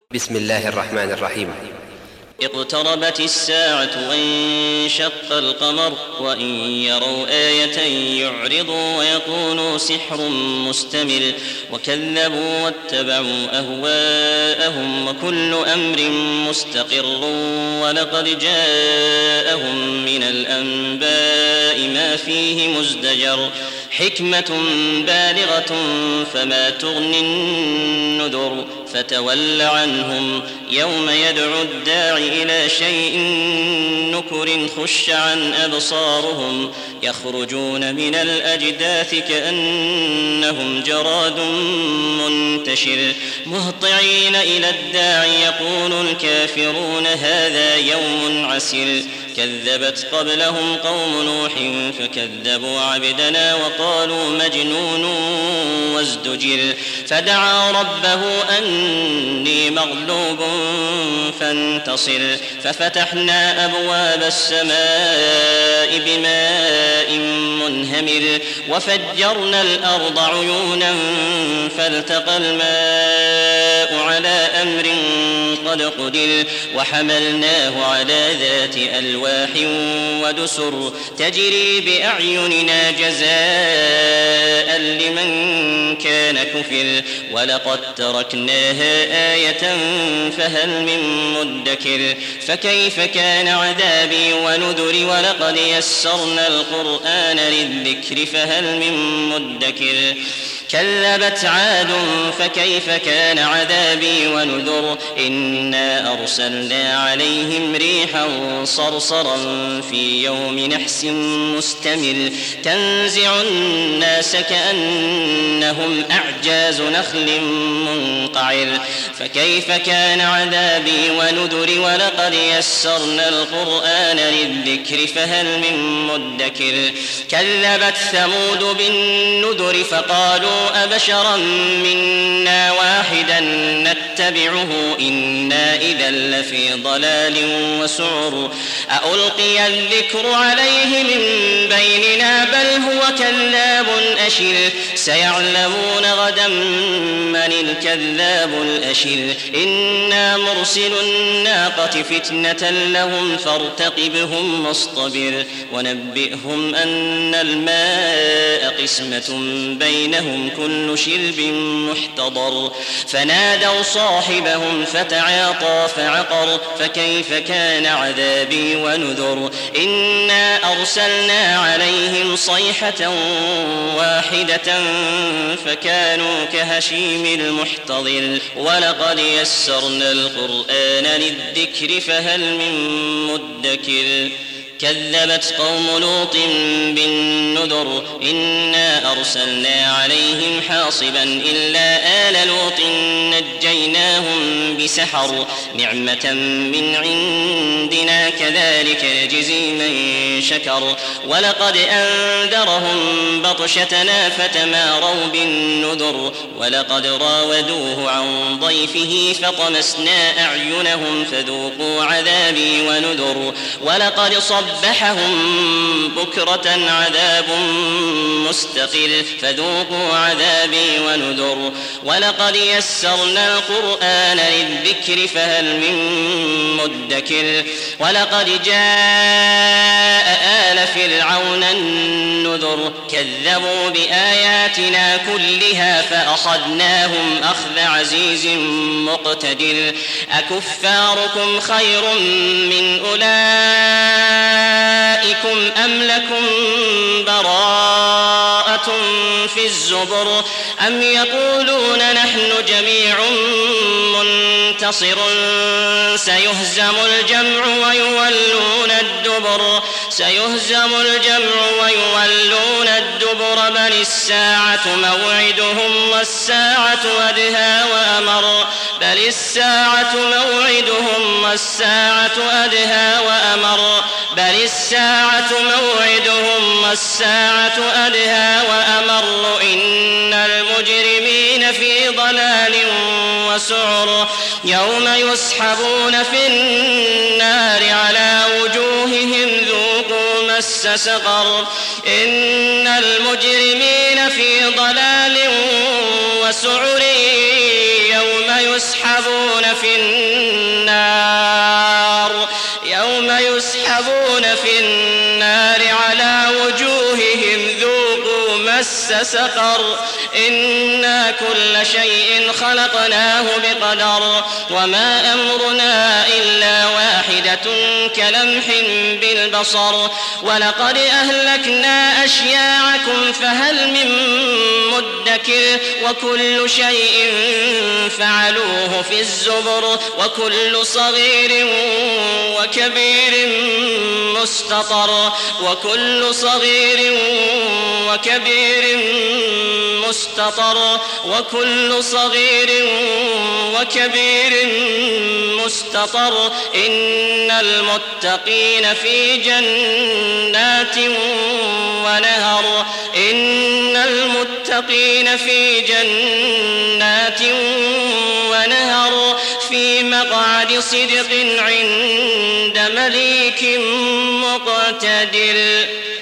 بسم الله الرحمن الرحيم. اقتربت الساعة وانشق القمر وإن يروا آية يعرضوا ويقولوا سحر مستمر وكذبوا واتبعوا أهواءهم وكل أمر مستقر ولقد جاءهم من الأنباء ما فيه مزدجر حكمة بالغة فما تغني النذر فتول عنهم يوم يدعو الداعي إلى شيء نكر خش عن أبصارهم يخرجون من الأجداث كأنهم جراد منتشر مهطعين إلى الداعي يقول الكافرون هذا يوم عسر كذبت قبلهم قوم نوح فكذبوا عبدنا وقالوا مجنون وازدجر فدعا ربه أني مغلوب فانتصر ففتحنا أبواب السماء بماء منهمر وفجرنا الأرض عيونا فالتقى الماء على أمر قد قدر وحملناه على ذات ألواح ودسر تجري بأعيننا جزاء لمن كان كفر ولقد تركناها آية فهل من مدكر فكيف كان عذابي ونذر ولقد يسرنا القرآن للذكر فهل من مدكر كذبت عاد فكيف كان عذابي ونذر إنا أرسلنا عليهم ريحا صرصرا في يوم نحس مستمر تنزع الناس كأنهم أعجاز نخل منقعر فكيف كان عذابي ونذر ولقد يسرنا القرآن للذكر فهل من مدكر كذبت ثمود بالنذر فقالوا أبشرا منا واحدا نتبعه إنا إذا لفي ضلال وسعر ألقي الذكر عليه من بيننا بل هو كذاب أشر سيعلمون غدا من الكذاب الأشر إنا مرسل الناقة فتنة لهم فارتقبهم واصطبر ونبئهم أن الماء قسمة بينهم كل شرب محتضر فنادوا صاحبهم فتعاطى فعقر فكيف كان عذابي ونذر إنا أرسلنا عليهم صيحة واحدة فكانوا كهشيم المحتضر ولقد يسرنا القرآن للذكر فهل من مدكر كذبت قوم لوط بالنذر إنا أرسلنا عليهم حاصبا إلا آل لوط نجيناهم بسحر نعمة من عندنا كذلك نجزي من شكر ولقد أنذرهم بطشتنا فتماروا بالنذر ولقد راودوه عن ضيفه فطمسنا أعينهم فذوقوا عذابي ونذر ولقد صبحهم بكرة عذاب مستقر فذوقوا عذابي ونذر ولقد يسرنا القرآن للذكر فهل من مدكر ولقد جاء آل فرعون النذر كذبوا بآياتنا كلها فأخذناهم أخذ عزيز مقتدر أكفاركم خير من أولئكم أم لكم براءة في الزبر أم يقولون نحن جميع منتصر سيهزم الجمع ويولون الدبر بل الساعة موعدهم والساعة أدهى وأمر إن المجرمين في ضلال وسعر يوم يسحبون في النار على وجوههم ذوقوا مس سقر إن المجرمين في ضلال وسعر يوم يسحبون في النار على وجوههم ذوقوا مس سقر إنا كل شيء خلقناه بقدر وما أمرنا إلا واحدة كلمح بالبصر ولقد أهلكنا أشياعكم فهل من مدكر وكل شيء فعلوه في الزبر وكل صغير وكبير مستطر إن المتقين في جنات ونهر في مقعد صدق عند مليك مقتدر.